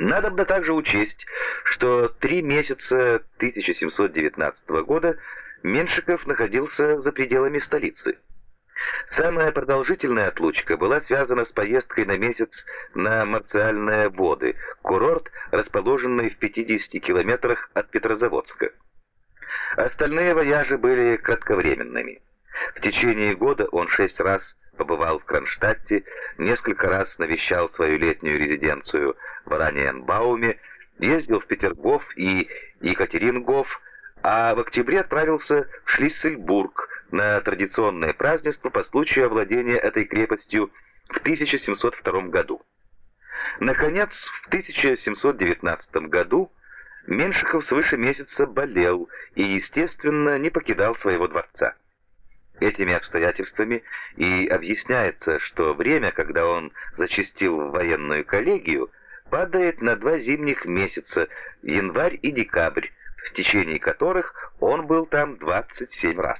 Надобно также учесть, что 3 месяца 1719 года Меншиков находился за пределами столицы. Самая продолжительная отлучка была связана с поездкой на месяц на Марциальные воды, курорт, расположенный в 50 километрах от Петрозаводска. Остальные вояжи были кратковременными. В течение года он 6 раз побывал в Кронштадте, несколько раз навещал свою летнюю резиденцию в Ораниенбауме, ездил в Петергоф и Екатерингоф, а в октябре отправился в Шлиссельбург на традиционное празднество по случаю овладения этой крепостью в 1702 году. Наконец, в 1719 году Меншиков свыше месяца болел и, естественно, не покидал своего дворца. Этими обстоятельствами и объясняется, что время, когда он зачастил в военную коллегию, падает на 2 зимних месяца, январь и декабрь, в течение которых он был там 27 раз.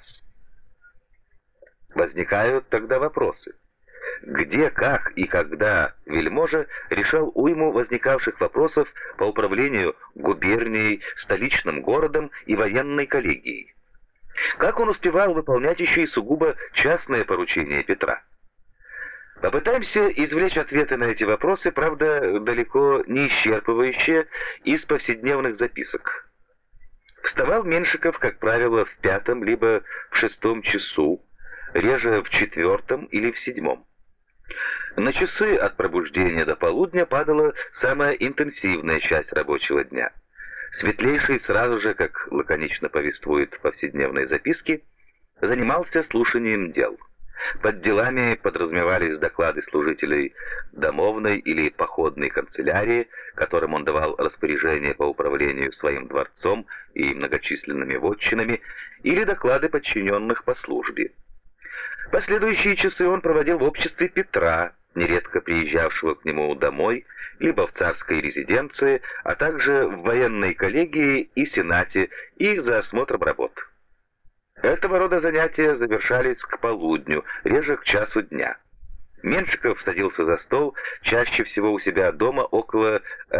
Возникают тогда вопросы. Где, как и когда вельможа решал уйму возникавших вопросов по управлению губернией, столичным городом и военной коллегией? Как он успевал выполнять еще и сугубо частные поручения Петра? Попытаемся извлечь ответы на эти вопросы, правда, далеко не исчерпывающие, из повседневных записок. Вставал Меншиков, как правило, в 5 либо в 6 часу, реже в 4 или в 7. На часы от пробуждения до полудня падала самая интенсивная часть рабочего дня. Светлейший сразу же, как лаконично повествует повседневные записки, занимался слушанием дел. Под делами подразумевались доклады служителей домовной или походной канцелярии, которым он давал распоряжения по управлению своим дворцом и многочисленными вотчинами, или доклады подчиненных по службе. Последующие часы он проводил в обществе Петра, нередко приезжавшего к нему домой, либо в царской резиденции, а также в военной коллегии и сенате, и за осмотром работ. Этого рода занятия завершались к полудню, реже к часу дня. Меншиков садился за стол чаще всего у себя дома около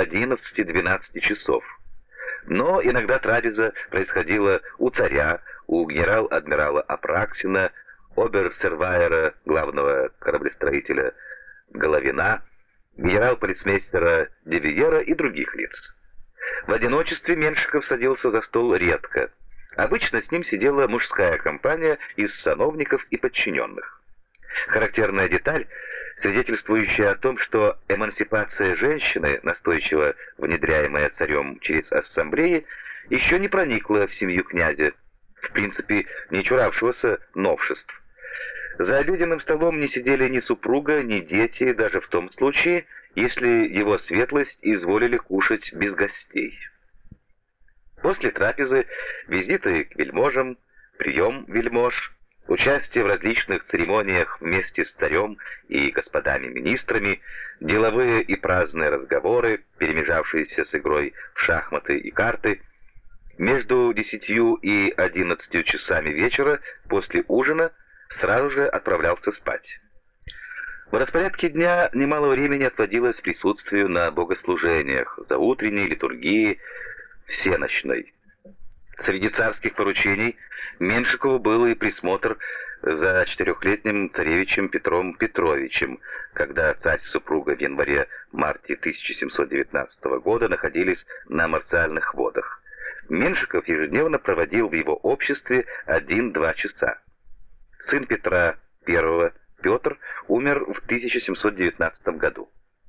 11-12 часов. Но иногда трапеза происходила у царя, у генерал-адмирала Апраксина, обер-сервайера, главного кораблестроителя Головина, генерал-полицмейстера Девиера и других лиц. В одиночестве Меншиков садился за стол редко. Обычно с ним сидела мужская компания из сановников и подчиненных. Характерная деталь, свидетельствующая о том, что эмансипация женщины, настойчиво внедряемая царем через ассамблеи, еще не проникла в семью князя, в принципе не чуравшегося новшеств. За обеденным столом не сидели ни супруга, ни дети, даже в том случае, если его светлость изволили кушать без гостей. После трапезы визиты к вельможам, прием вельмож, участие в различных церемониях вместе с царем и господами-министрами, деловые и праздные разговоры, перемежавшиеся с игрой в шахматы и карты. Между 10 и 11 часами вечера после ужина сразу же отправлялся спать. В распорядке дня немало времени отводилось присутствию на богослужениях, заутренней литургии, всенощной. Среди царских поручений Меншикову был и присмотр за 4-летним царевичем Петром Петровичем, когда царь с супругой в январе-марте 1719 года находились на Марциальных водах. Меншиков ежедневно проводил в его обществе 1-2 часа. Сын Петра I, Петр, умер в 1719 году.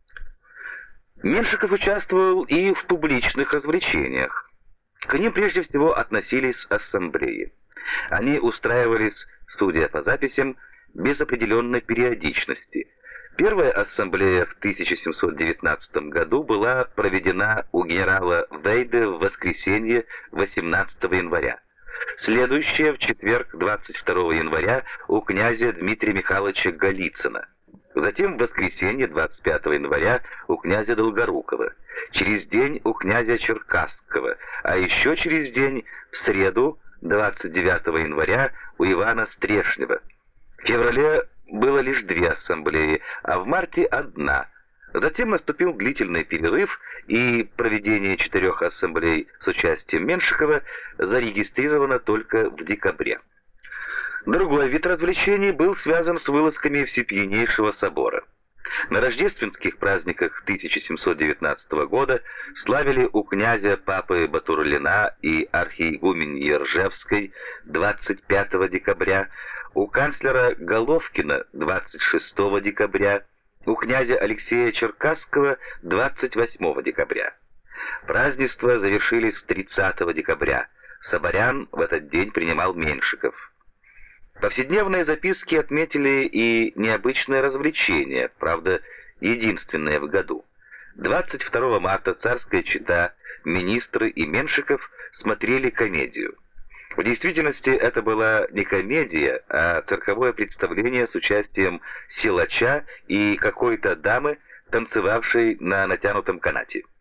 Меншиков участвовал и в публичных развлечениях. К ним прежде всего относились ассамблеи. Они устраивались, судя по записям, без определенной периодичности. Первая ассамблея в 1719 году была проведена у генерала Вейде в воскресенье 18 января. Следующая в четверг 22 января у князя Дмитрия Михайловича Голицына. Затем в воскресенье 25 января у князя Долгорукова. Через день у князя Черкасского, а еще через день в среду 29 января у Ивана Стрешнева. В феврале было лишь 2 ассамблеи, а в марте 1, Затем наступил длительный перерыв, и проведение 4 ассамблей с участием Меншикова зарегистрировано только в декабре. Другой вид развлечений был связан с вылазками Всепьянейшего собора. На рождественских праздниках 1719 года славили у князя Папы Батурлина и архиегуменьи Ржевской 25 декабря, у канцлера Головкина 26 декабря, у князя Алексея Черкасского 28 декабря. Празднества завершились 30 декабря. Соборян в этот день принимал Меншиков. Повседневные записки отметили и необычное развлечение, правда, единственное в году. 22 марта царская чета, министры и Меншиков смотрели комедию. В действительности это была не комедия, а цирковое представление с участием силача и какой-то дамы, танцевавшей на натянутом канате.